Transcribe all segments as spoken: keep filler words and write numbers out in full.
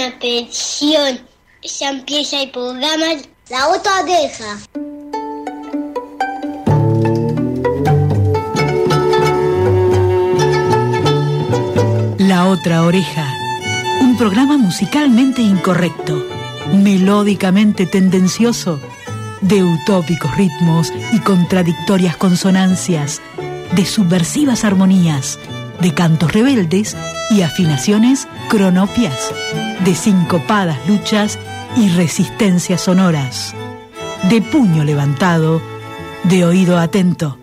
Atención, ya empieza el programa La Otra Oreja. La Otra Oreja, un programa musicalmente incorrecto, melódicamente tendencioso, de utópicos ritmos y contradictorias consonancias, de subversivas armonías, de cantos rebeldes y afinaciones cronopias, de sincopadas luchas y resistencias sonoras, de puño levantado, de oído atento.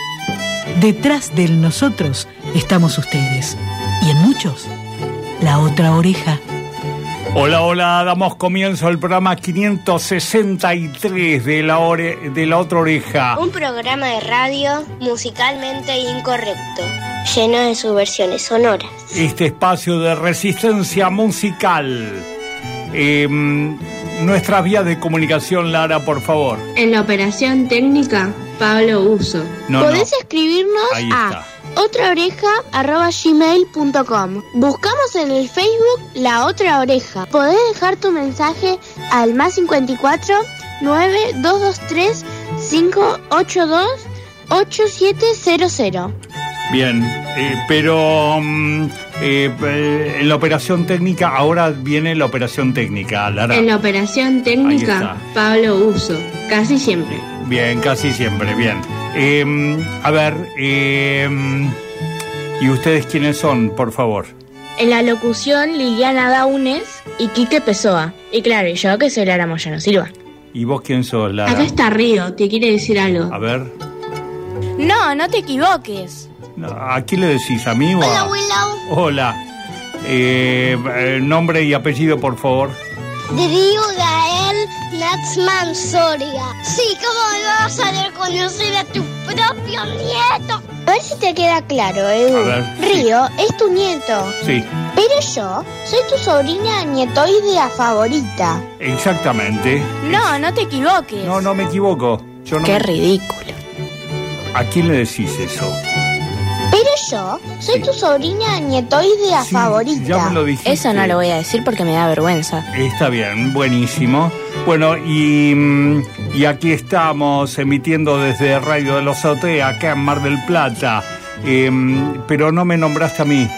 Detrás del nosotros estamos ustedes, y en muchos, la otra oreja. Hola, hola, damos comienzo al programa quinientos sesenta y tres de la, ore, de la otra oreja. Un programa de radio musicalmente incorrecto, lleno de subversiones sonoras. Este espacio de resistencia musical. Eh, nuestra vía de comunicación, Lara, por favor. En la operación técnica, Pablo Uso. No, Podés no. escribirnos Ahí a está. otraoreja arroba gmail punto com. Buscamos en el Facebook La Otra Oreja. Podés dejar tu mensaje al más cincuenta y cuatro, nueve dos dos tres, cinco ocho dos, ocho siete cero cero. Bien, eh, pero um, eh, eh, en la operación técnica, ahora viene la operación técnica, Lara. En la operación técnica, Pablo Uso. Casi siempre. Bien, casi siempre, bien. Eh, a ver, eh, ¿y ustedes quiénes son, por favor? En la locución, Liliana Daunes y Quique Pessoa. Y claro, y yo que soy Lara Moyano Silva. ¿Y vos quién sos, Lara? Acá está Río, te quiere decir algo. A ver, No, no te equivoques. ¿a quién le decís? ¿A mí o a...? Hola, Willow. Hola. Eh, eh, nombre y apellido, por favor. Darío Gael Natsman Soria. Sí, ¿cómo me vas a reconocer a tu propio nieto? A ver si te queda claro, Edu. A ver, Río es tu nieto. Sí, Pero yo soy tu sobrina nietoidea favorita. exactamente. No, no te equivoques. No, no me equivoco. Yo no Qué me- ridículo. ¿A quién le decís eso? Pero yo soy Sí. tu sobrina nietoidea Sí, favorita. ya me lo dijiste. Eso no lo voy a decir porque me da vergüenza. Está bien, buenísimo. Bueno, y, mm, y aquí estamos emitiendo desde Radio de los Azotea, acá en Mar del Plata. Eh, pero no me nombraste a mí.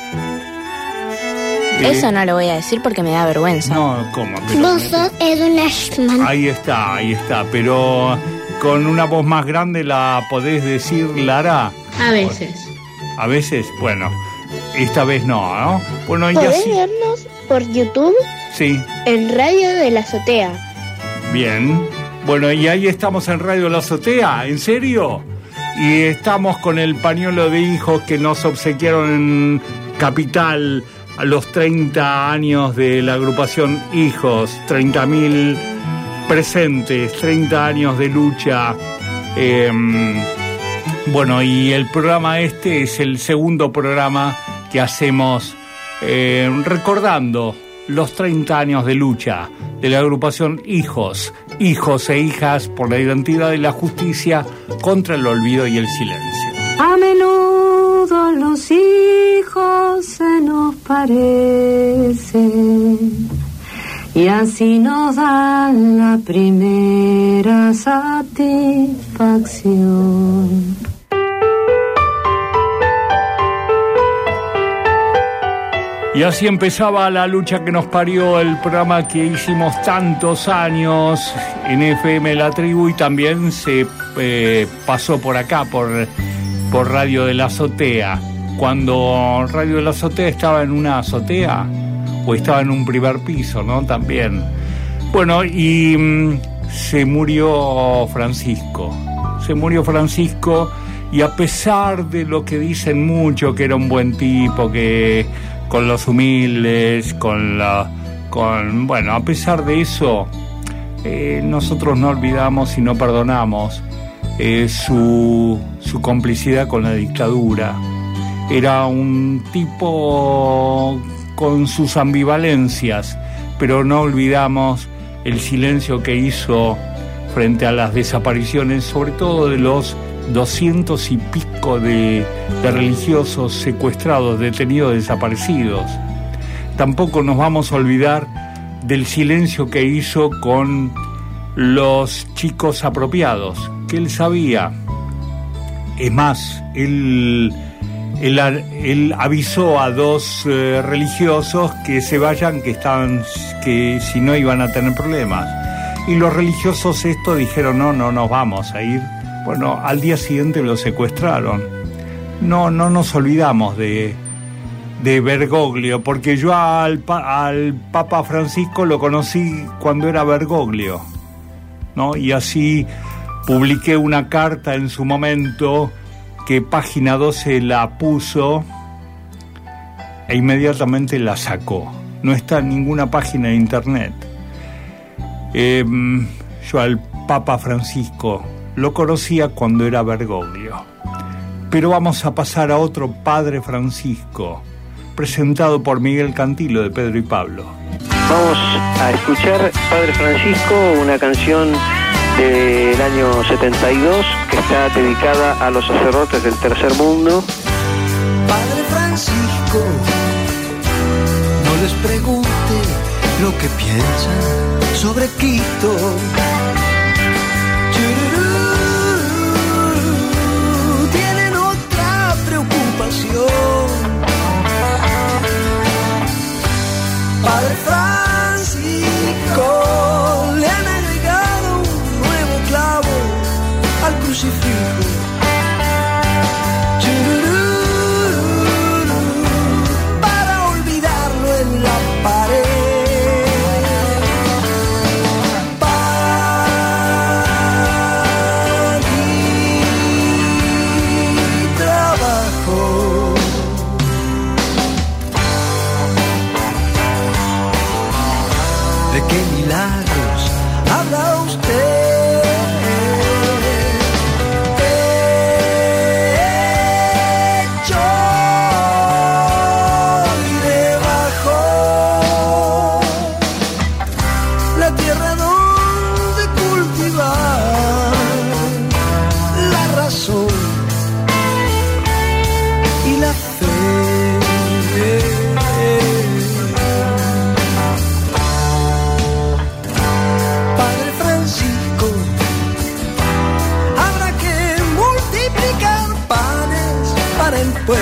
Eh, Eso no lo voy a decir porque me da vergüenza. No, ¿cómo? Pero- Vos sos Edwin Ashman. Ahí está, ahí está. Pero con una voz más grande la podés decir, Lara. A veces. A veces, bueno, esta vez no, ¿no? Bueno, y Podés así. vernos por YouTube Sí. en Radio de la Azotea. Bien, bueno, y ahí estamos en Radio La Azotea, ¿en serio? Y estamos con el pañuelo de hijos que nos obsequiaron en Capital a los treinta años de la agrupación Hijos, treinta mil presentes, treinta años de lucha. Eh, bueno, y el programa este es el segundo programa que hacemos eh, recordando los treinta años de lucha de la agrupación Hijos, hijos e hijas por la identidad y la justicia contra el olvido y el silencio. A menudo los hijos se nos parecen y así nos dan la primera satisfacción. Y así empezaba la lucha que nos parió, el programa que hicimos tantos años en F M La Tribu y también se eh, pasó por acá, por, por Radio de la Azotea. Cuando Radio de la Azotea estaba en una azotea o estaba en un primer piso, ¿no? También. Bueno, y mm, se murió Francisco. Se murió Francisco y a pesar de lo que dicen mucho, que era un buen tipo, que... con los humildes, con la, con, bueno, a pesar de eso, eh, nosotros no olvidamos y no perdonamos eh, su, su complicidad con la dictadura. Era un tipo con sus ambivalencias, pero no olvidamos el silencio que hizo frente a las desapariciones, sobre todo de los doscientos y pico de, de religiosos secuestrados, detenidos, desaparecidos. Tampoco nos vamos a olvidar del silencio que hizo con los chicos apropiados, que él sabía. Es más, él, él, él avisó a dos eh, religiosos que se vayan, que estaban, que si no iban a tener problemas. Y los religiosos estos dijeron, no, no nos vamos a ir. Bueno, al día siguiente lo secuestraron. No, no nos olvidamos de, de Bergoglio, porque yo al, al Papa Francisco lo conocí cuando era Bergoglio, ¿no? Y así publiqué una carta en su momento que Página doce la puso e inmediatamente la sacó. No está en ninguna página de internet. Eh, yo al Papa Francisco lo conocía cuando era Bergoglio. Pero vamos a pasar a otro Padre Francisco, presentado por Miguel Cantilo de Pedro y Pablo. Vamos a escuchar Padre Francisco, una canción del año setenta y dos que está dedicada a los sacerdotes del tercer mundo. Padre Francisco, no les pregunte lo que piensan sobre Quito. Tienen otra preocupación. Padre Francisco, le han agregado un nuevo clavo al crucifijo. Para olvidarlo en la pared. ¿Qué milagros habla usted? Hecho y debajo la tierra donde cultivar la razón y la fe. El pueblo.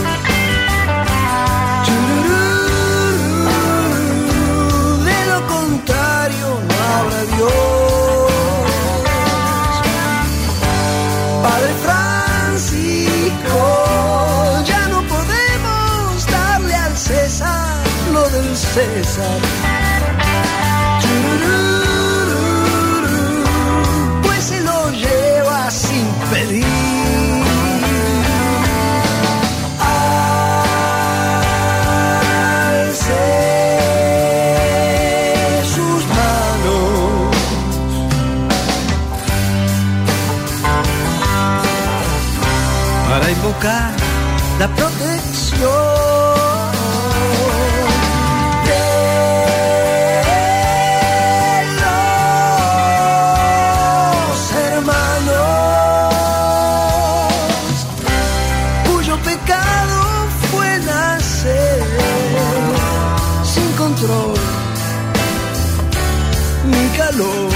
De lo contrario no habrá Dios. Padre Francisco, ya no podemos darle al César lo del César. Pues se lo lleva sin pedir. Para invocar la protección de los hermanos cuyo pecado fue nacer sin control ni calor.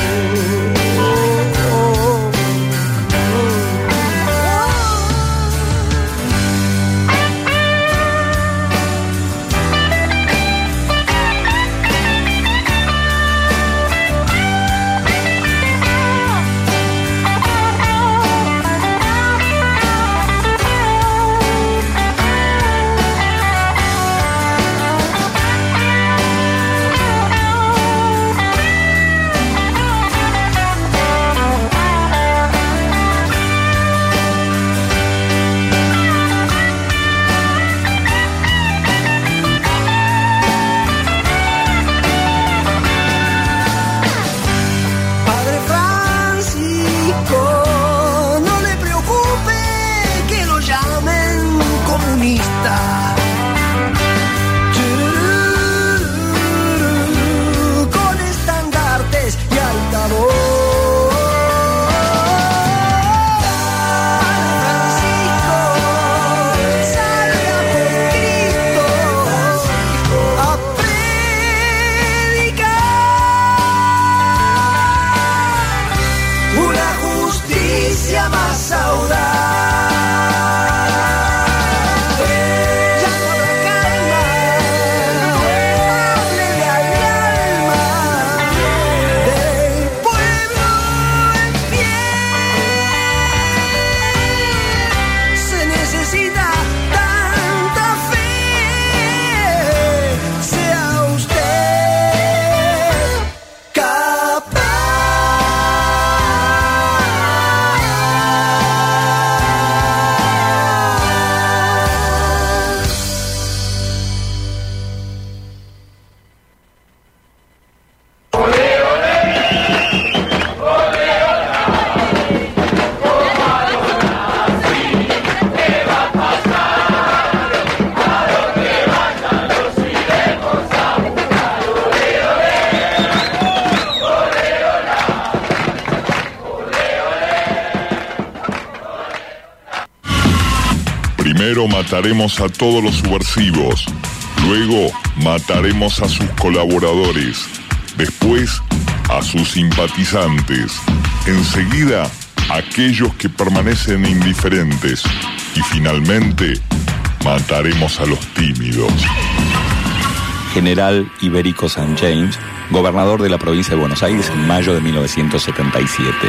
Primero mataremos a todos los subversivos, luego mataremos a sus colaboradores, después a sus simpatizantes, enseguida a aquellos que permanecen indiferentes y finalmente mataremos a los tímidos. General Ibérico San James, gobernador de la provincia de Buenos Aires en mayo de mil novecientos setenta y siete.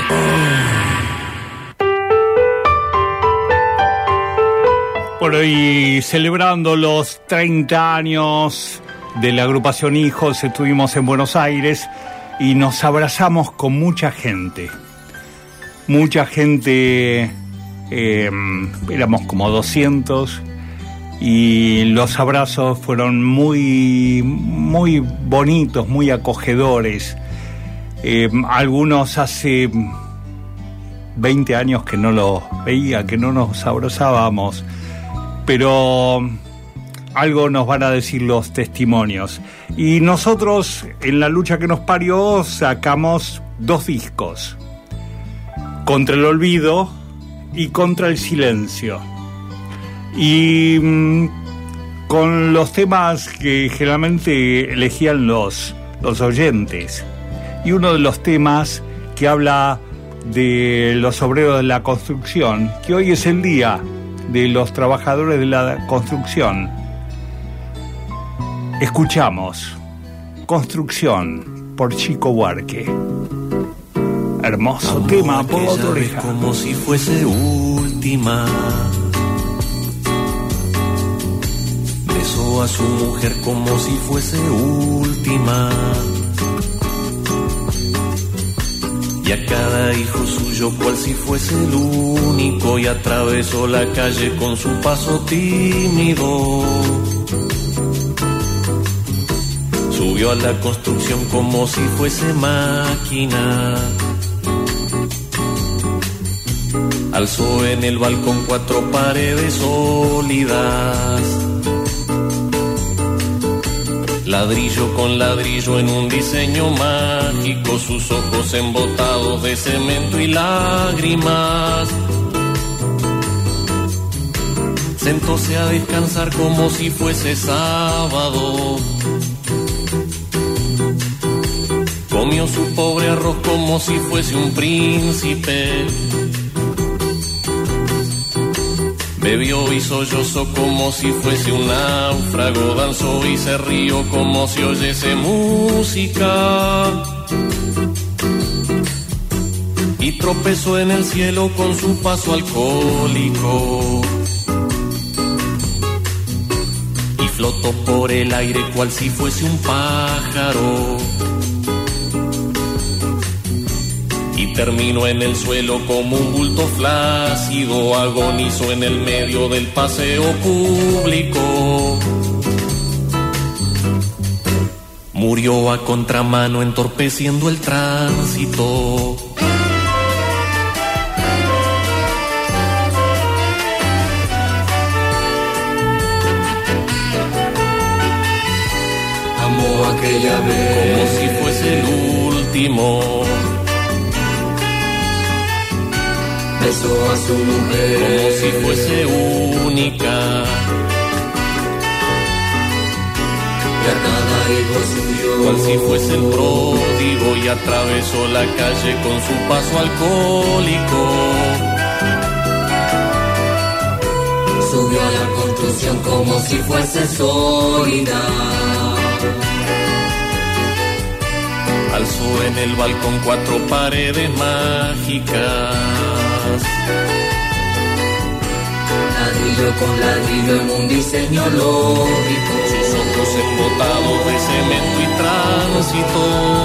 Bueno, y celebrando los treinta años de la agrupación Hijos, estuvimos en Buenos Aires y nos abrazamos con mucha gente. Mucha gente, eh, éramos como doscientos, y los abrazos fueron muy, muy bonitos, muy acogedores. Eh, algunos hace veinte años que no los veía, que no nos abrazábamos, pero algo nos van a decir los testimonios. Y nosotros, en la lucha que nos parió, sacamos dos discos: Contra el olvido y Contra el silencio. Y mmm, con los temas que generalmente elegían los, los oyentes. Y uno de los temas que habla de los obreros de la construcción, que hoy es el día de los trabajadores de la construcción. Escuchamos Construcción por Chico Buarque. Hermoso Amo tema, por otra oreja. Como si fuese última. Besó a su mujer como si fuese última. Y a cada hijo suyo cual si fuese el único. Y atravesó la calle con su paso tímido. Subió a la construcción como si fuese máquina. Alzó en el balcón cuatro paredes sólidas. Ladrillo con ladrillo en un diseño mágico, sus ojos embotados de cemento y lágrimas. Sentóse a descansar como si fuese sábado. Comió su pobre arroz como si fuese un príncipe. Bebió y sollozó como si fuese un náufrago. Danzó y se rió como si oyese música. Y tropezó en el cielo con su paso alcohólico. Y flotó por el aire cual si fuese un pájaro. Y terminó en el suelo como un bulto flácido, agonizó en el medio del paseo público. Murió a contramano entorpeciendo el tránsito. Amó aquella vez como si fuese el último. Besó a su mujer como si fuese única. Y a cada hijo suyo cual si fuese el pródigo. Y atravesó la calle con su paso alcohólico. Subió a la construcción como si fuese sólida. Alzó en el balcón cuatro paredes mágicas. Ladrillo con ladrillo en un diseño lógico. Sus ojos embotados de cemento y tránsito.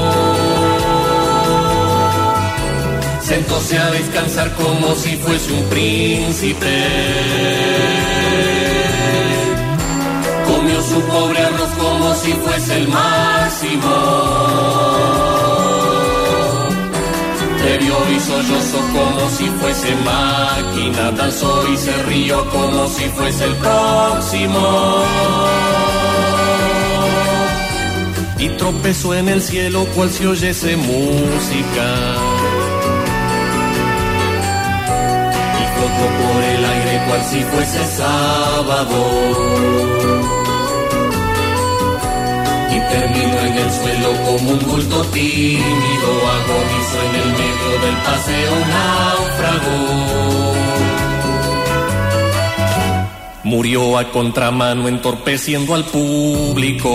Sentóse a descansar como si fuese un príncipe. Comió su pobre arroz como si fuese el máximo. Bebió y sollozó como si fuese máquina. Danzó y se rió como si fuese el próximo. Y tropezó en el cielo cual si oyese música. Y flotó por el aire cual si fuese sábado. Y termino en el suelo como un bulto tímido, agonizo en el medio del paseo náufrago. Murió a contramano entorpeciendo al público.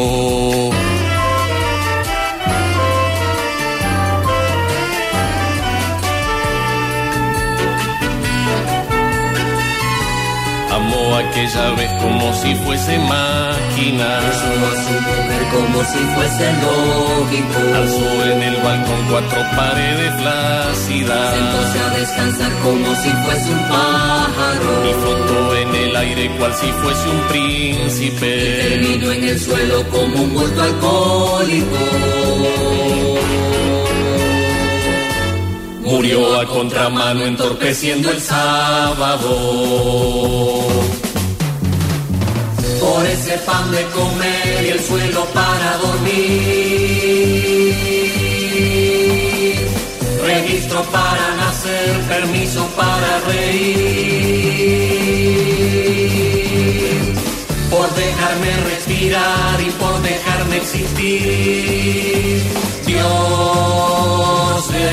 Amó aquella vez como si fuese máquina. Besó a su mujer como si fuese lógico. Alzó en el balcón cuatro paredes flácidas. Sentóse a descansar como si fuese un pájaro. Y flotó en el aire cual si fuese un príncipe. Y terminó en el suelo como un bulto alcohólico. Murió a contramano entorpeciendo el sábado. Por ese pan de comer y el suelo para dormir. Registro para nacer, permiso para reír. Por dejarme respirar y por dejarme existir. Dios es.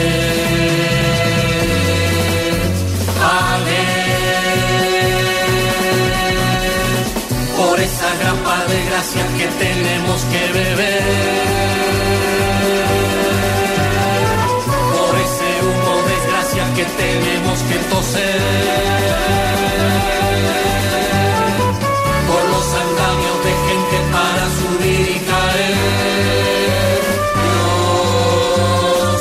Por esa gran par de gracias que tenemos que beber, por ese humo desgracia que tenemos que toser, por los andamios de gente para subir y caer. Dios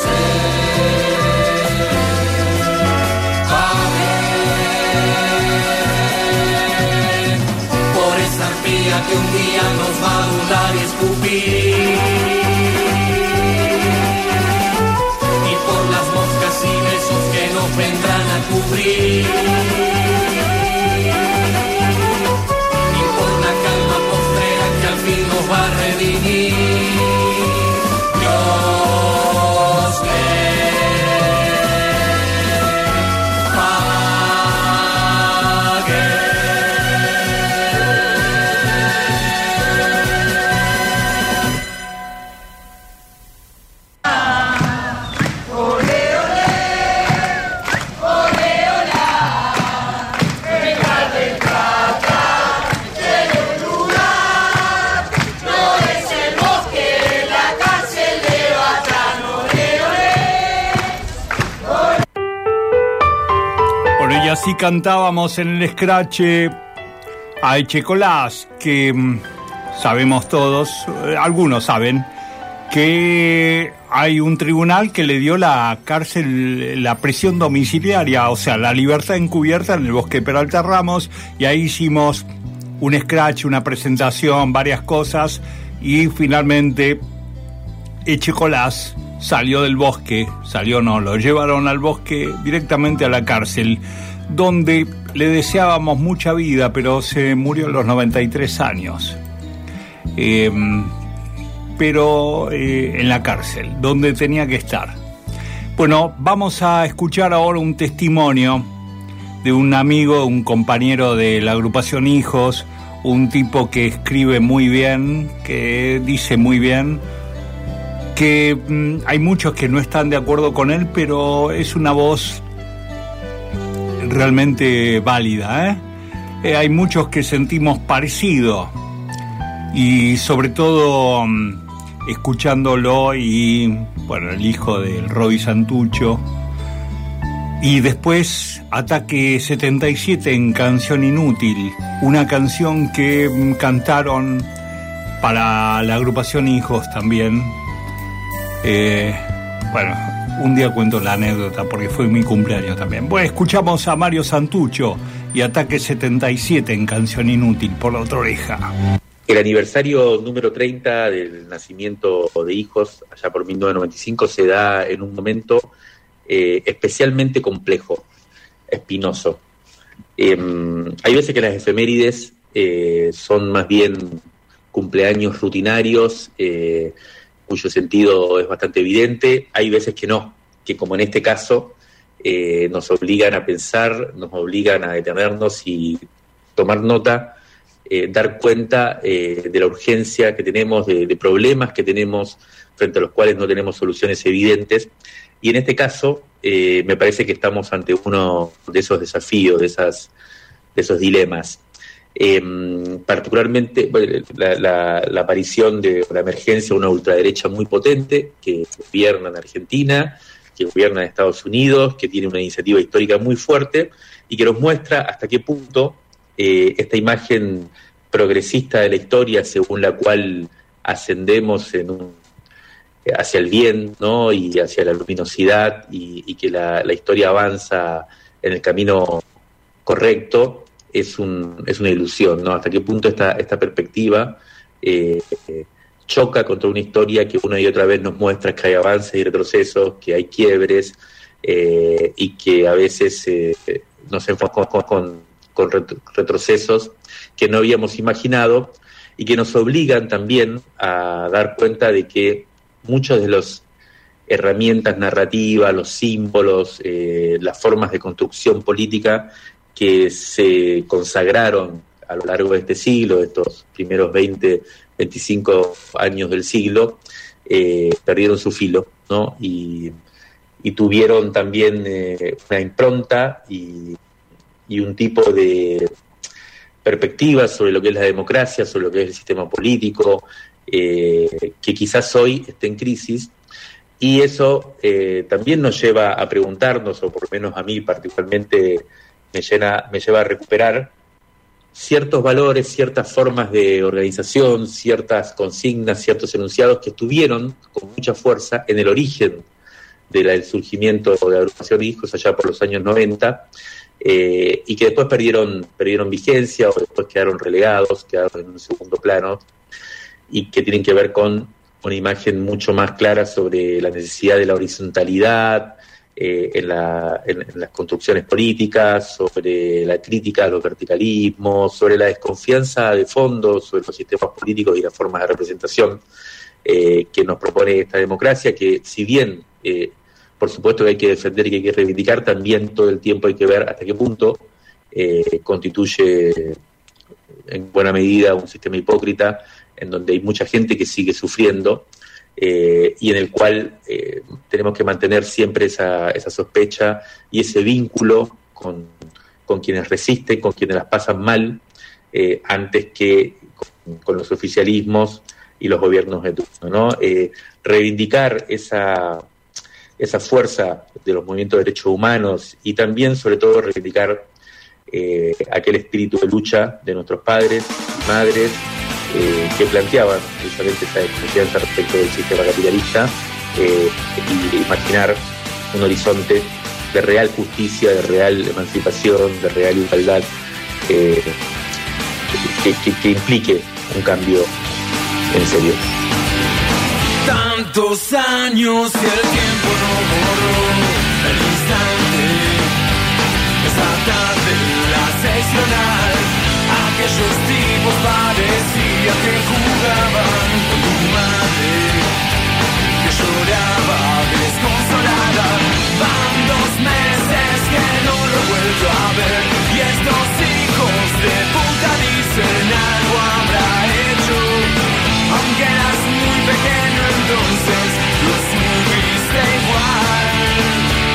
que un día nos va a burlar y escupir, y por las moscas y besos que nos vendrán a cubrir, y por la calma postrera que al fin nos va a redimir. Dios Y así cantábamos en el scratch a Echecolás, que mmm, sabemos todos, eh, algunos saben, que hay un tribunal que le dio la cárcel, la prisión domiciliaria, o sea, la libertad encubierta en el Bosque Peralta Ramos, y ahí hicimos un scratch, una presentación, varias cosas, y finalmente Echecolás salió del bosque, salió no, lo llevaron al bosque directamente a la cárcel, donde le deseábamos mucha vida, pero se murió a los noventa y tres años. Eh, pero eh, en la cárcel, donde tenía que estar. Bueno, vamos a escuchar ahora un testimonio de un amigo, un compañero de la agrupación Hijos, un tipo que escribe muy bien, que dice muy bien, que mmm, hay muchos que no están de acuerdo con él, pero es una voz realmente válida, ¿eh? Eh, hay muchos que sentimos parecido, y sobre todo mmm, escuchándolo, y bueno, el hijo del Roby Santucho, y después Ataque setenta y siete en Canción Inútil, una canción que mmm, cantaron para la agrupación Hijos también. Eh, bueno, un día cuento la anécdota porque fue mi cumpleaños también. Bueno, escuchamos a Mario Santucho y Ataque setenta y siete en Canción Inútil por La Otra Oreja. El aniversario número treinta del nacimiento de Hijos, allá por mil novecientos noventa y cinco, se da en un momento eh, especialmente complejo, espinoso. Eh, hay veces que las efemérides eh, son más bien cumpleaños rutinarios, eh, cuyo sentido es bastante evidente. Hay veces que no, que como en este caso eh, nos obligan a pensar, nos obligan a detenernos y tomar nota, eh, dar cuenta eh, de la urgencia que tenemos, de, de problemas que tenemos frente a los cuales no tenemos soluciones evidentes. Y en este caso, eh, me parece que estamos ante uno de esos desafíos, de, esas, de esos dilemas. Eh, particularmente la, la, la aparición de la emergencia de una ultraderecha muy potente que gobierna en Argentina, que gobierna en Estados Unidos, que tiene una iniciativa histórica muy fuerte y que nos muestra hasta qué punto eh, esta imagen progresista de la historia, según la cual ascendemos en un, hacia el bien, ¿no? Y hacia la luminosidad y, y que la, la historia avanza en el camino correcto, es un es una ilusión, ¿no? Hasta qué punto esta, esta perspectiva eh, choca contra una historia que una y otra vez nos muestra que hay avances y retrocesos, que hay quiebres eh, y que a veces eh, nos enfocamos con, con retrocesos que no habíamos imaginado y que nos obligan también a dar cuenta de que muchas de las herramientas narrativas, los símbolos, eh, las formas de construcción política que se consagraron a lo largo de este siglo, de estos primeros veinte, veinticinco años del siglo, eh, perdieron su filo, ¿no? Y, y tuvieron también eh, una impronta y, y un tipo de perspectiva sobre lo que es la democracia, sobre lo que es el sistema político, eh, que quizás hoy esté en crisis. Y eso eh, también nos lleva a preguntarnos, o por lo menos a mí particularmente me, llena, me lleva a recuperar ciertos valores, ciertas formas de organización, ciertas consignas, ciertos enunciados que estuvieron con mucha fuerza en el origen del surgimiento de la agrupación Hijos allá por los años noventa, eh, y que después perdieron, perdieron vigencia o después quedaron relegados, quedaron en un segundo plano, y que tienen que ver con una imagen mucho más clara sobre la necesidad de la horizontalidad eh, en, la, en, en las construcciones políticas, sobre la crítica a los verticalismos, sobre la desconfianza de fondo sobre los sistemas políticos y las formas de representación eh, que nos propone esta democracia, que si bien eh, por supuesto que hay que defender y que hay que reivindicar, también todo el tiempo hay que ver hasta qué punto eh, constituye en buena medida un sistema hipócrita en donde hay mucha gente que sigue sufriendo eh, y en el cual eh, tenemos que mantener siempre esa, esa sospecha y ese vínculo con, con quienes resisten, con quienes las pasan mal, eh, antes que con, con los oficialismos y los gobiernos de turno, ¿no? Eh, reivindicar esa, esa fuerza de los movimientos de derechos humanos y también, sobre todo, reivindicar eh, aquel espíritu de lucha de nuestros padres y madres, Eh, que planteaban precisamente esa desconfianza respecto del sistema capitalista eh, y imaginar un horizonte de real justicia, de real emancipación, de real igualdad eh, que, que, que implique un cambio en serio. Tantos años y el tiempo no borró el instante, esa tarde la seccional. Aquellos tipos parecían que jugaban con tu madre, que lloraba desconsolada. Van dos meses que no lo he vuelto a ver, y estos hijos de puta dicen algo habrá hecho. Aunque eras muy pequeño entonces, lo supiste igual.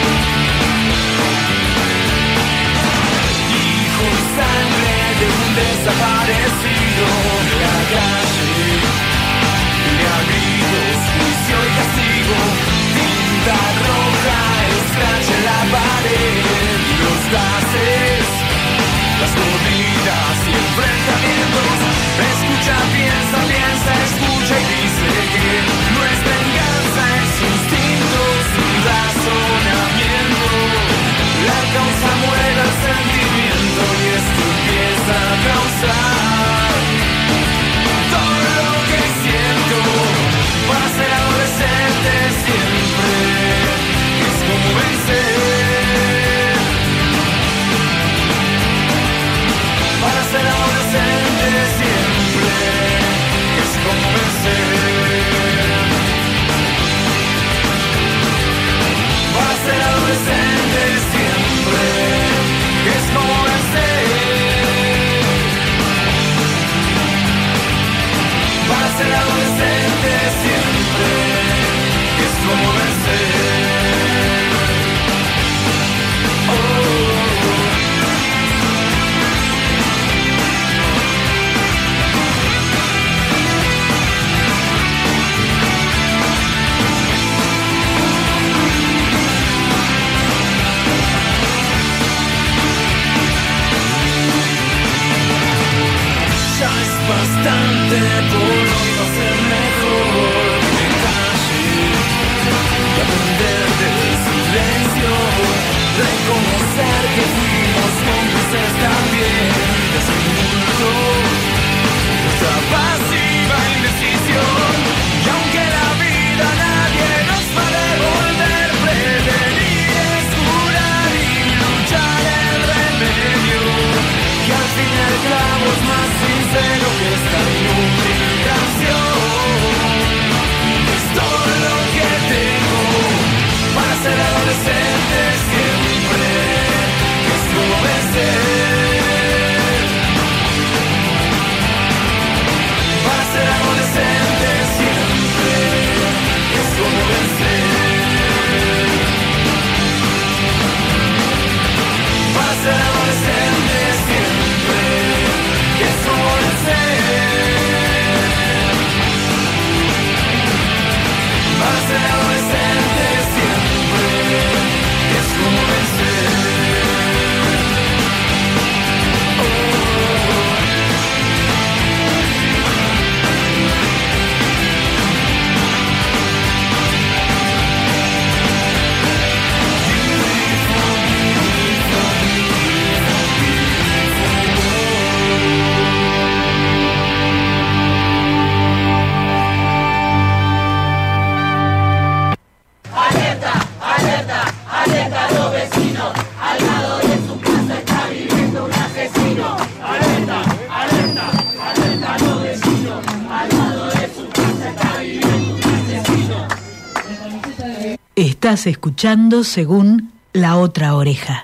Estás escuchando según La Otra Oreja.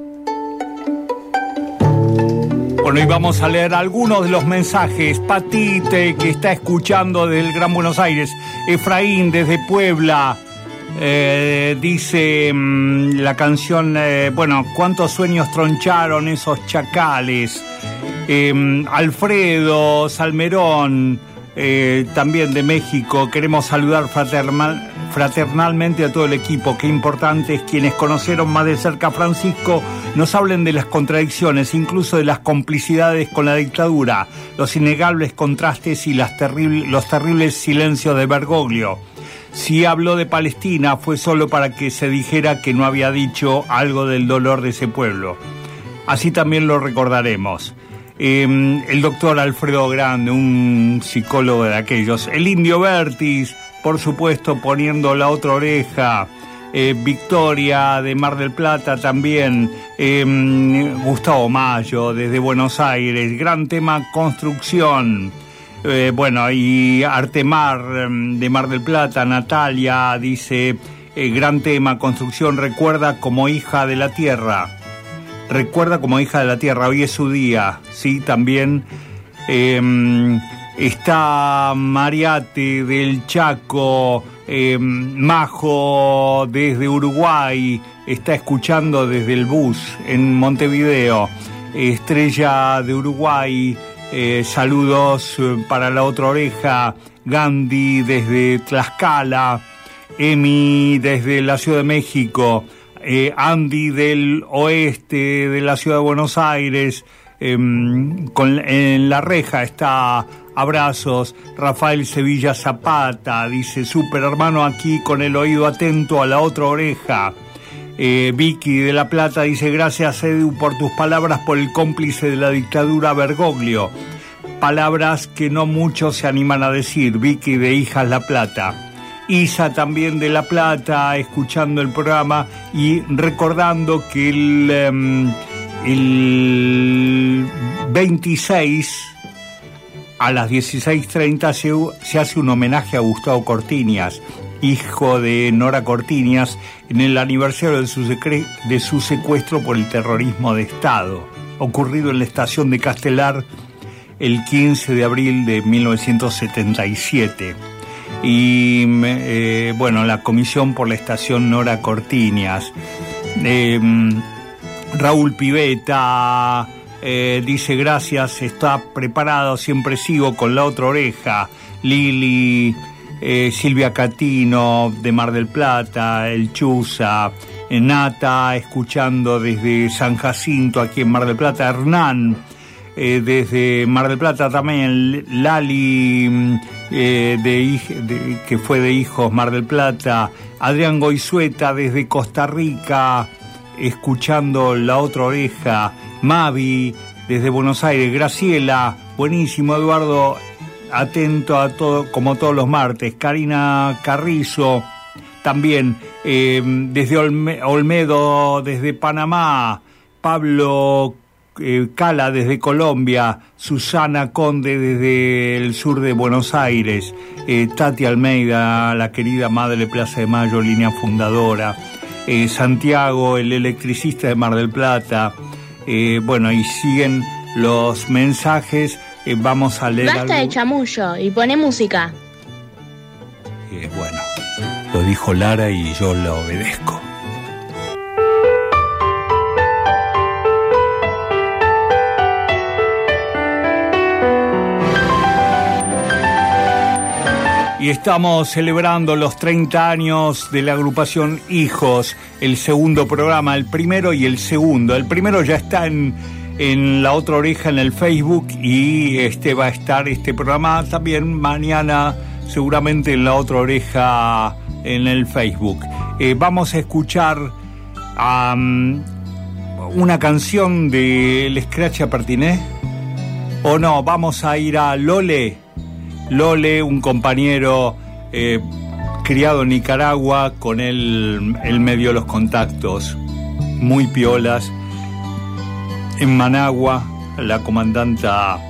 Bueno, y vamos a leer algunos de los mensajes. Patite, que está escuchando desde el Gran Buenos Aires. Efraín, desde Puebla. Eh, dice mmm, la canción, eh, bueno, ¿cuántos sueños troncharon esos chacales? Eh, Alfredo Salmerón, eh, también de México. Queremos saludar fraternal, fraternalmente a todo el equipo. Qué importante es quienes conocieron más de cerca a Francisco nos hablen de las contradicciones, incluso de las complicidades con la dictadura, los innegables contrastes y las terribles, los terribles silencios de Bergoglio. Si habló de Palestina fue solo para que se dijera que no había dicho algo del dolor de ese pueblo. Así también lo recordaremos. Eh, el doctor Alfredo Grande, un psicólogo de aquellos. El Indio Vertis, por supuesto, poniendo La Otra Oreja. Eh, Victoria de Mar del Plata también. Eh, Gustavo Mayo desde Buenos Aires. Gran tema, Construcción. Eh, bueno, y Artemar de Mar del Plata, Natalia, dice, eh, gran tema, Construcción, recuerda como hija de la tierra, recuerda como hija de la tierra, hoy es su día, sí, también. Eh, está Mariate del Chaco, eh, Majo desde Uruguay, está escuchando desde el bus en Montevideo. Estrella de Uruguay, Eh, saludos para La Otra Oreja. Gandhi desde Tlaxcala, Emi desde la Ciudad de México, eh, Andy del oeste de la Ciudad de Buenos Aires, eh, con, en La Reja está, abrazos. Rafael Sevilla Zapata dice, súper hermano, aquí con el oído atento a La Otra Oreja. Eh, Vicky de La Plata dice, gracias Edu por tus palabras, por el cómplice de la dictadura Bergoglio. Palabras que no muchos se animan a decir. Vicky de Hijas La Plata. Isa también de La Plata, escuchando el programa y recordando que el, um, el veintiséis a las dieciséis treinta se, se hace un homenaje a Gustavo Cortiñas, hijo de Nora Cortiñas, en el aniversario de su, secre- de su secuestro por el terrorismo de Estado, ocurrido en la estación de Castelar el quince de abril de mil novecientos setenta y siete. Y eh, bueno, la comisión por la estación Nora Cortiñas. Eh, Raúl Piveta eh, dice, gracias, está preparado, siempre sigo con La Otra Oreja. Lili... Eh, Silvia Catino de Mar del Plata, El Chuza, eh, Nata escuchando desde San Jacinto aquí en Mar del Plata, Hernán eh, desde Mar del Plata también, Lali eh, de, de, que fue de Hijos Mar del Plata, Adrián Goizueta desde Costa Rica escuchando La Otra Oreja, Mavi desde Buenos Aires, Graciela, buenísimo, Eduardo atento a todo, como todos los martes. Karina Carrizo, también eh, desde Olme, Olmedo, desde Panamá. Pablo eh, Cala, desde Colombia. Susana Conde, desde el sur de Buenos Aires. Eh, Tati Almeida, la querida madre Plaza de Mayo, línea fundadora. Eh, Santiago, el electricista de Mar del Plata. Eh, bueno, y siguen los mensajes. Eh, vamos a leer. Basta algo. de chamullo y pone música. Eh, bueno, lo dijo Lara y yo la obedezco. Y estamos celebrando los treinta años de la agrupación Hijos, el segundo programa, el primero y el segundo. El primero ya está en, en La Otra Oreja en el Facebook y este va a estar este programa también mañana seguramente en La Otra Oreja en el Facebook. Eh, vamos a escuchar um, una canción del Scratch Pertiné. O no, vamos a ir a Lole. Lole, un compañero eh, criado en Nicaragua, con él, él me dio los contactos muy piolas. En Managua, la comandanta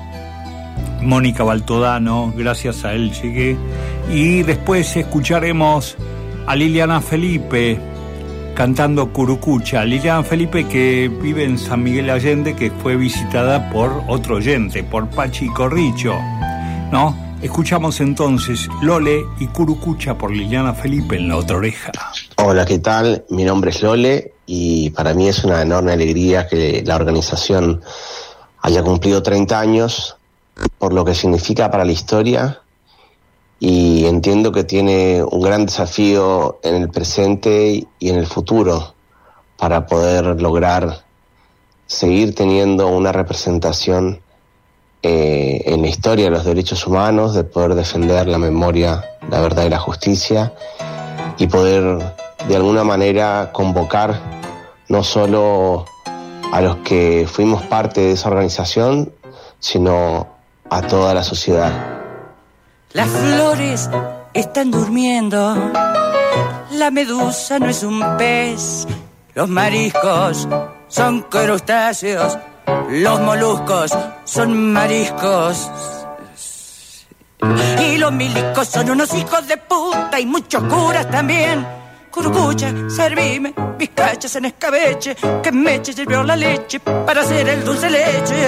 Mónica Baltodano, gracias a él llegué. Y después escucharemos a Liliana Felipe cantando Curucucha. Liliana Felipe, que vive en San Miguel Allende, que fue visitada por otro oyente, por Pachi Corricho, ¿no? Escuchamos entonces Lole y Curucucha por Liliana Felipe en La Otra Oreja. Hola, ¿qué tal? Mi nombre es Lole y para mí es una enorme alegría que la organización haya cumplido treinta años, por lo que significa para la historia, y entiendo que tiene un gran desafío en el presente y en el futuro para poder lograr seguir teniendo una representación eh, en la historia de los derechos humanos, de poder defender la memoria, la verdad y la justicia, y poder de alguna manera convocar no solo a los que fuimos parte de esa organización, sino a toda la sociedad. Las flores están durmiendo, la medusa no es un pez, los mariscos son crustáceos, los moluscos son mariscos, y los milicos son unos hijos de puta y muchos curas también. Curucucha, servime, bizcachas en escabeche, que Meche sirvió la leche para hacer el dulce leche.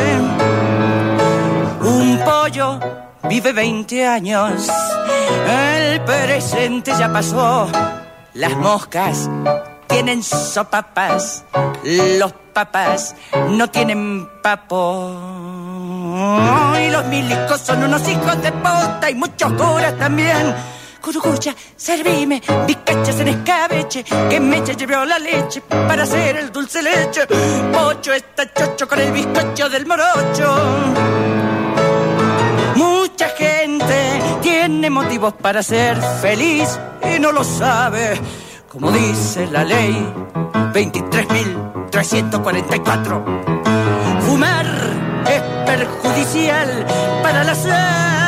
Un pollo vive veinte años, el presente ya pasó, las moscas tienen sopapas, los papas no tienen papo, y los milicos son unos hijos de puta y muchos curas también. Curucucha, servime, bizcachas en escabeche, que Meche llevó la leche para hacer el dulce leche. Pocho está chocho con el bizcocho del morocho. Mucha gente tiene motivos para ser feliz y no lo sabe, como dice la ley veintitrés mil trescientos cuarenta y cuatro. Fumar es perjudicial para la salud.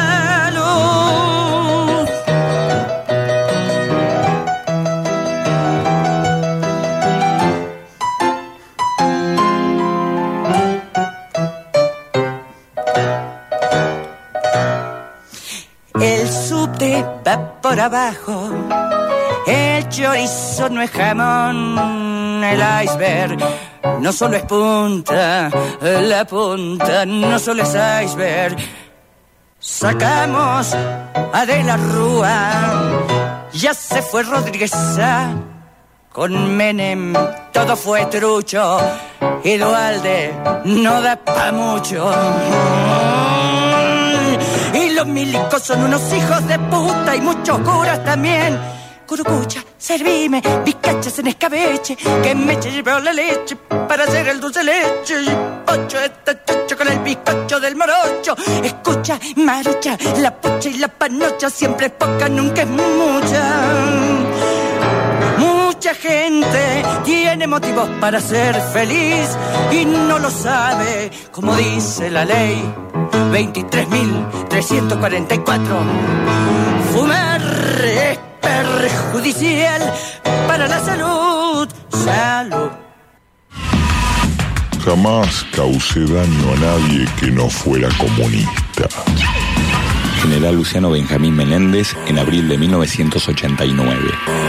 El subte va por abajo, el chorizo no es jamón, el iceberg no solo es punta, la punta no solo es iceberg. Sacamos a De la Rúa, ya se fue Rodríguez Sá, con Menem todo fue trucho, y Duhalde no da pa' mucho. Y los milicos son unos hijos de puta y muchos curas también. Curucucha, servime, bizcachas en escabeche, que Meche llevó la leche para hacer el dulce leche. Y Pocho está chocho con el bizcocho del morocho. Escucha, marucha, la pucha y la panocha, siempre es poca, nunca es mucha. Mucha gente tiene motivos para ser feliz y no lo sabe, como dice la ley veintitrés mil trescientos cuarenta y cuatro. Fumar es perjudicial para la salud. Salud. Jamás causé daño a nadie que no fuera comunista. General Luciano Benjamín Menéndez, en abril de mil novecientos ochenta y nueve.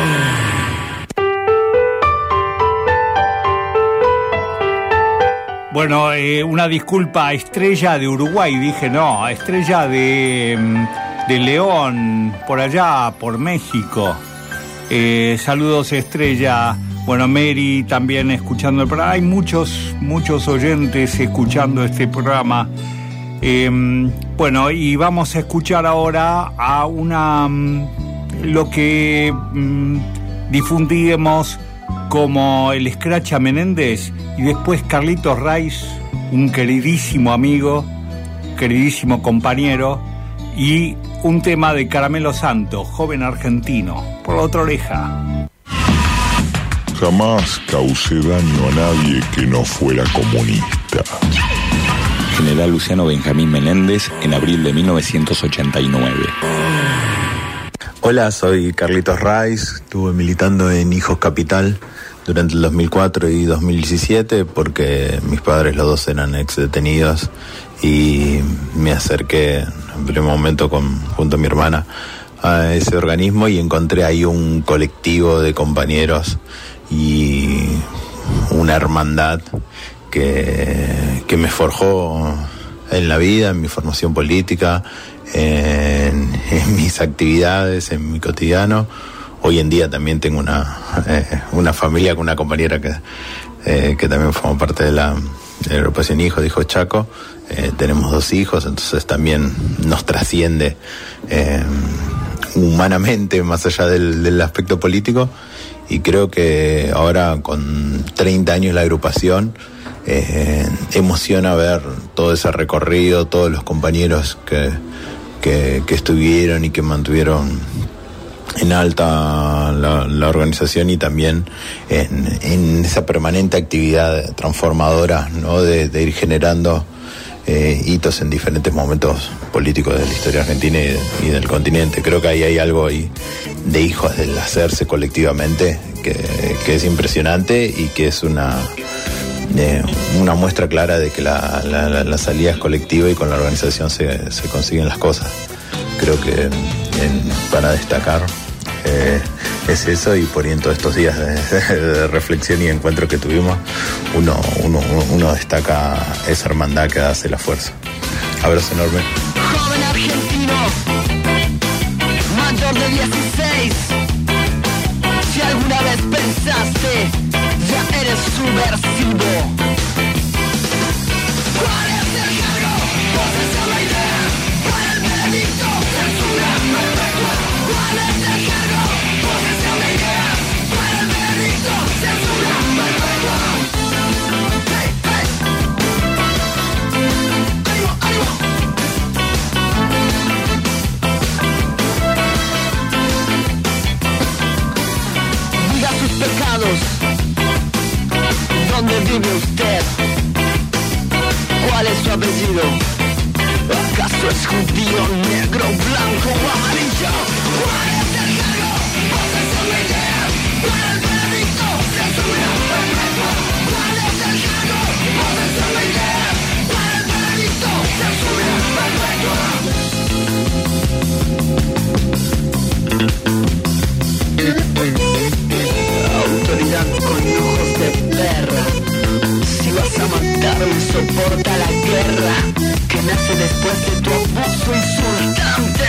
Bueno, eh, una disculpa a Estrella de Uruguay, dije no, a Estrella de, de León, por allá, por México. Eh, saludos, Estrella. Bueno, Mary también escuchando el programa. Hay muchos, muchos oyentes escuchando este programa. Eh, bueno, y vamos a escuchar ahora a una, lo que mm, difundimos como el Escracha Menéndez, y después Carlitos Raiz, un queridísimo amigo, queridísimo compañero, y un tema de Caramelo Santo, joven argentino, por La Otra Oreja. Jamás causé daño a nadie que no fuera comunista. General Luciano Benjamín Menéndez, en abril de mil novecientos ochenta y nueve. Hola, soy Carlitos Raiz, estuve militando en Hijos Capital durante el dos mil cuatro y dos mil diecisiete porque mis padres los dos eran ex detenidos y me acerqué en primer momento con, junto a mi hermana a ese organismo y encontré ahí un colectivo de compañeros y una hermandad que, que me forjó en la vida, en mi formación política, en, en mis actividades, en mi cotidiano. Hoy en día también tengo una, eh, una familia con una compañera que, eh, que también forma parte de la, de la agrupación Hijos, de Hijos Chaco. Eh, tenemos dos hijos, entonces también nos trasciende eh, humanamente más allá del, del aspecto político, y creo que ahora con treinta años la agrupación eh, emociona ver todo ese recorrido, todos los compañeros que, que, que estuvieron y que mantuvieron en alta la, la organización, y también en, en esa permanente actividad transformadora, ¿no? de, de ir generando eh, hitos en diferentes momentos políticos de la historia argentina y, de, y del continente. Creo que ahí hay algo ahí de hijos del hacerse colectivamente que, que es impresionante y que es una eh, una muestra clara de que la, la, la, la salida es colectiva y con la organización se, se consiguen las cosas. Creo que en, para destacar eh, es eso, y por ahí en todos estos días de, de reflexión y encuentro que tuvimos, uno, uno, uno destaca esa hermandad que hace la fuerza. Abrazo enorme. Joven argentino, mayor de dieciséis, si alguna vez pensaste, ya eres subversivo. ¿Cuál es el cargo? Posesión la idea. ¿Cuál es el veredicto? Censura perpetua. ¿Cuál es el cargo? Posesión la idea. ¿Cuál es el veredicto? Censura perpetua. Hey, hey. ¡Ánimo, ánimo! Diga sus pecados. ¿Dónde vive usted? ¿Cuál es su apellido? ¿Acaso es judío, negro, blanco o amarillo? ¿Cuál es el cargo? Posesión de idea. ¿Cuál es el veredicto? Censura perpetua. ¿Cuál es el cargo? Posesión de idea. ¿Cuál es el veredicto? Censura perpetua. Autoridad con ojos de perra. Si vas a matarme, soporta la guerra que nace después de tu abuso insultante.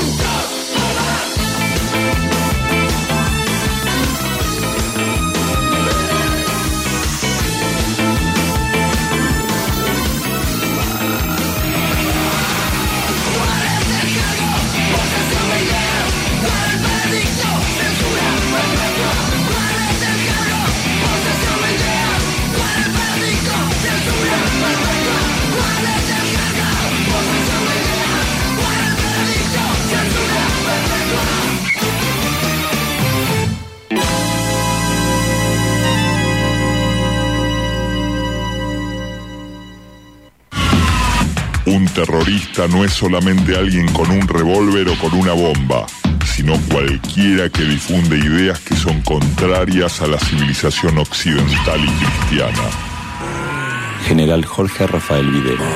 Un terrorista no es solamente alguien con un revólver o con una bomba, sino cualquiera que difunde ideas que son contrarias a la civilización occidental y cristiana. General Jorge Rafael Videla.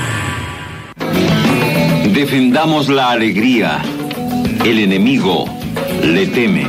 Defendamos la alegría. El enemigo le teme.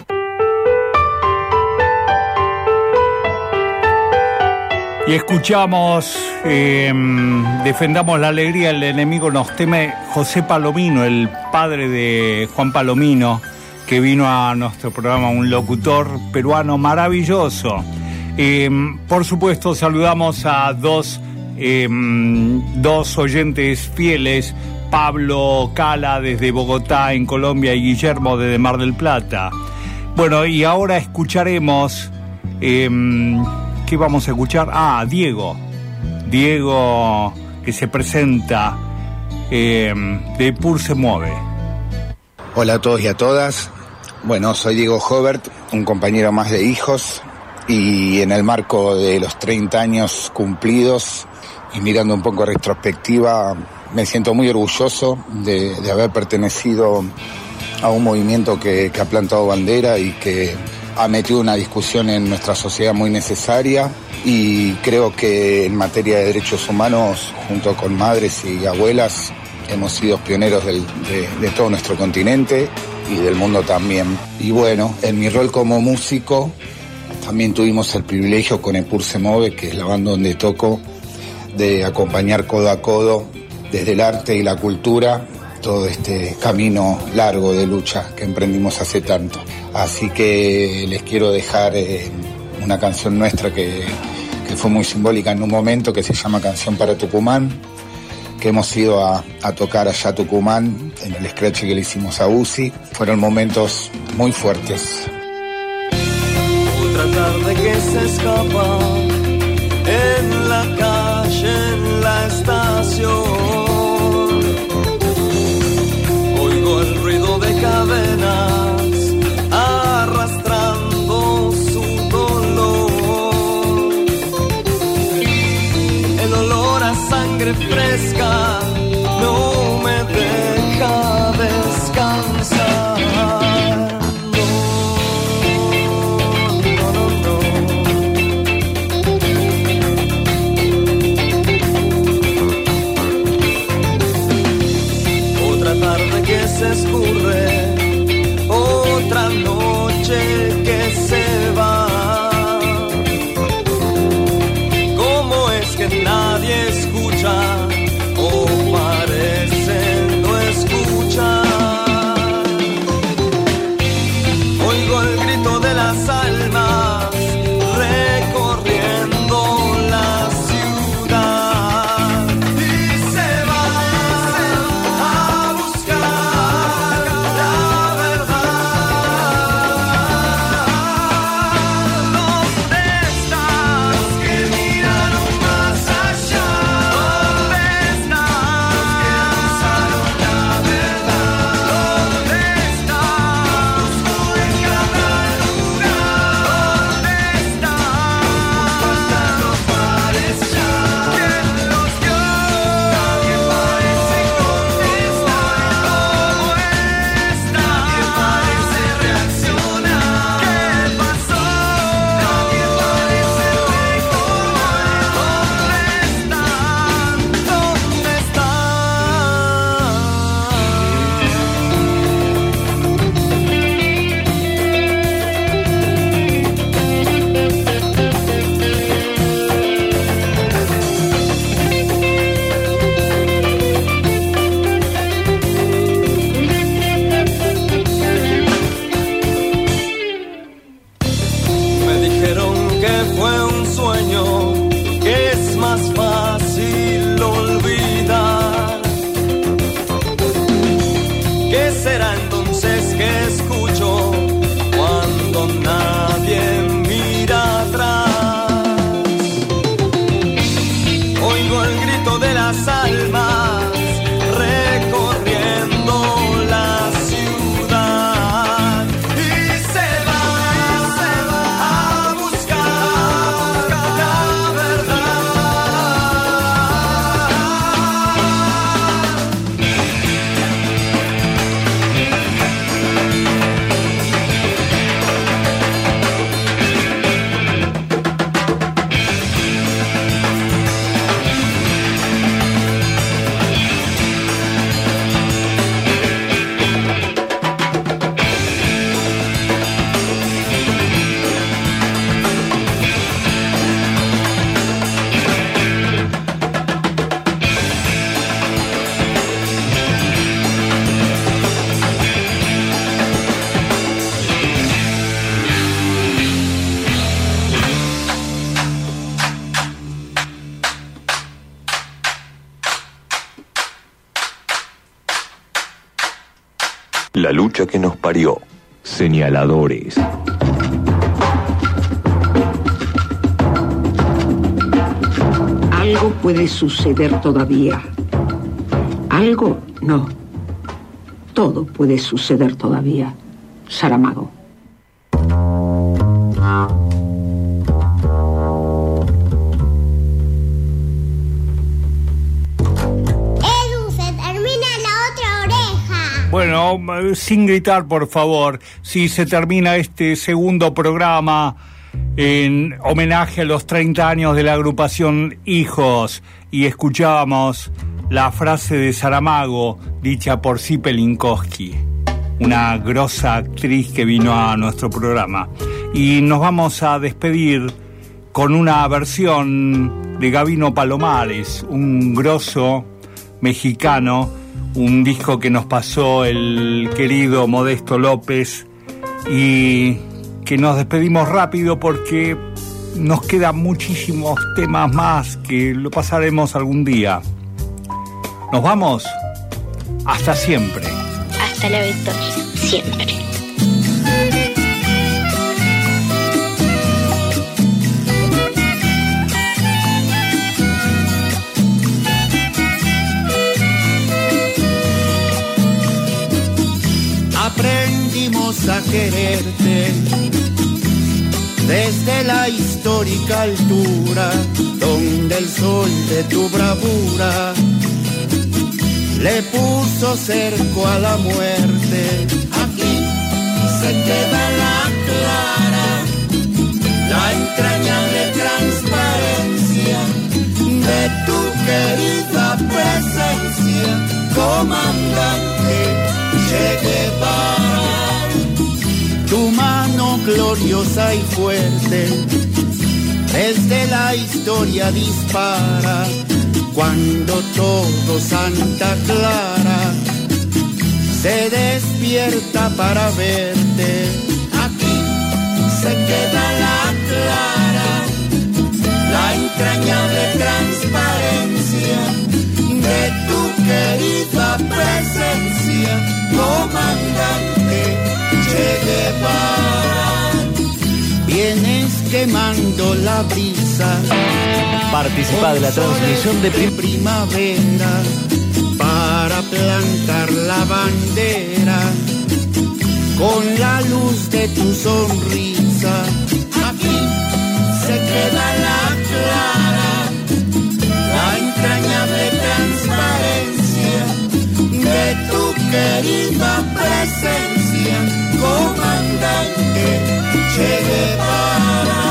Y escuchamos eh, Defendamos la alegría, el enemigo nos teme. José Palomino, el padre de Juan Palomino, que vino a nuestro programa, un locutor peruano maravilloso. Eh, por supuesto, saludamos a dos, eh, dos oyentes fieles, Pablo Cala desde Bogotá, en Colombia, y Guillermo desde Mar del Plata. Bueno, y ahora escucharemos... Eh, ¿Qué vamos a escuchar? Ah, Diego. Diego, que se presenta eh, de Pur se mueve. Hola a todos y a todas. Bueno, soy Diego Hobert, un compañero más de Hijos, y en el marco de los treinta años cumplidos y mirando un poco retrospectiva, me siento muy orgulloso de, de haber pertenecido a un movimiento que, que ha plantado bandera y que ha metido una discusión en nuestra sociedad muy necesaria, y creo que en materia de derechos humanos, junto con madres y abuelas, hemos sido pioneros del, de, de todo nuestro continente y del mundo también. Y bueno, en mi rol como músico, también tuvimos el privilegio con Epur se Move, que es la banda donde toco, de acompañar codo a codo desde el arte y la cultura todo este camino largo de lucha que emprendimos hace tanto. Así que les quiero dejar eh, una canción nuestra que, que fue muy simbólica en un momento, que se llama Canción para Tucumán, que hemos ido a, a tocar allá a Tucumán en el scratch que le hicimos a Uzi. Fueron momentos muy fuertes. Otra tarde que se escapa en la calle, en la estación. Oigo el ruido de cadenas arrastrando su dolor. El olor a sangre fresca no me deja descansar. Que se escurre, otra noche que se va. ¿Cómo es que nadie escucha o parece no escuchar? Oigo el grito de las almas recorriendo la ciudad y se va. La lucha que nos parió. Señaladores. Algo puede suceder todavía. Algo no. Todo puede suceder todavía. Saramago. Bueno, sin gritar, por favor, si se termina este segundo programa en homenaje a los treinta años de la agrupación Hijos y escuchábamos la frase de Saramago dicha por Zipe Linkowski, una grosa actriz que vino a nuestro programa. Y nos vamos a despedir con una versión de Gabino Palomares, un grosso mexicano, un disco que nos pasó el querido Modesto López, y que nos despedimos rápido porque nos quedan muchísimos temas más que lo pasaremos algún día. Nos vamos. Hasta siempre. Hasta la victoria. Siempre. Aprendimos a quererte desde la histórica altura donde el sol de tu bravura le puso cerco a la muerte. Aquí se queda la clara, la entrañable transparencia de tu querida presencia, comandante Che Guevara. Tu mano gloriosa y fuerte desde la historia dispara cuando todo Santa Clara se despierta para verte. Aquí se queda la clara, la entrañable transparencia de tu querida presencia, comandante Che Guevara. Vienes quemando la brisa. Participa de la transmisión de prim- primavera para plantar la bandera con la luz de tu sonrisa. Aquí se queda la clara, la entrañable transparencia de tu querida presencia, comandante Che Guevara.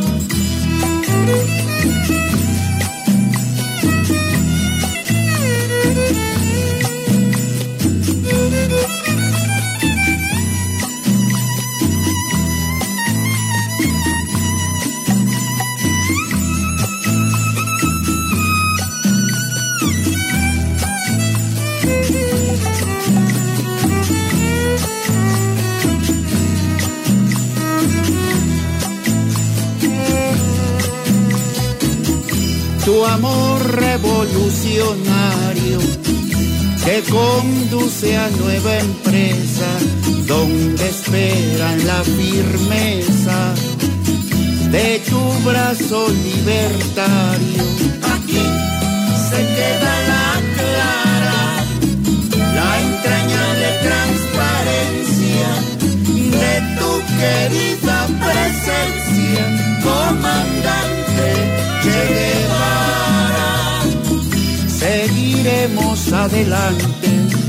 Tu amor revolucionario que conduce a nueva empresa donde esperan la firmeza de tu brazo libertario. Aquí se queda la clara, la entrañable transparencia de tu querida presencia, comandante Che Guevara. Seguiremos adelante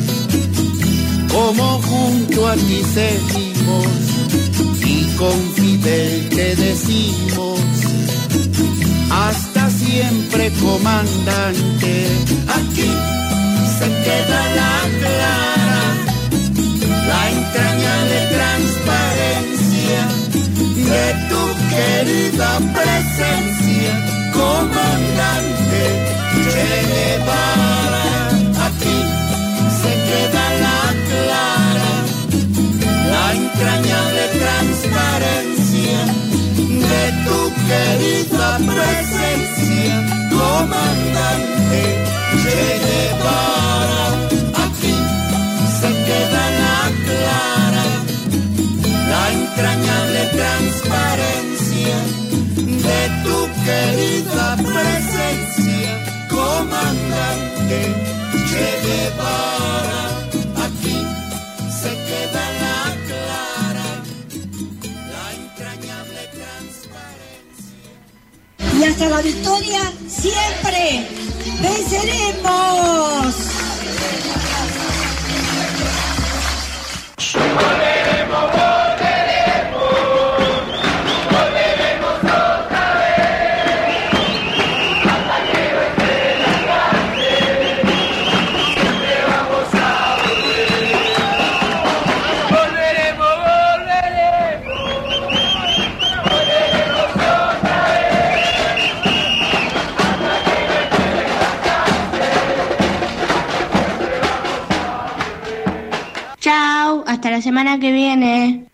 como junto a ti seguimos y con Fidel te decimos hasta siempre, comandante. Aquí se queda la clara, la entrañable transparencia de tu querida presencia, comandante Che Guevara. Aquí se queda la clara, la entrañable transparencia de tu querida presencia, comandante Che Guevara. Aquí se queda la clara, la entrañable transparencia de tu querida presencia, comandante Che Guevara. Aquí se queda la clara, la entrañable transparencia. Y hasta la victoria siempre venceremos. semana que viene.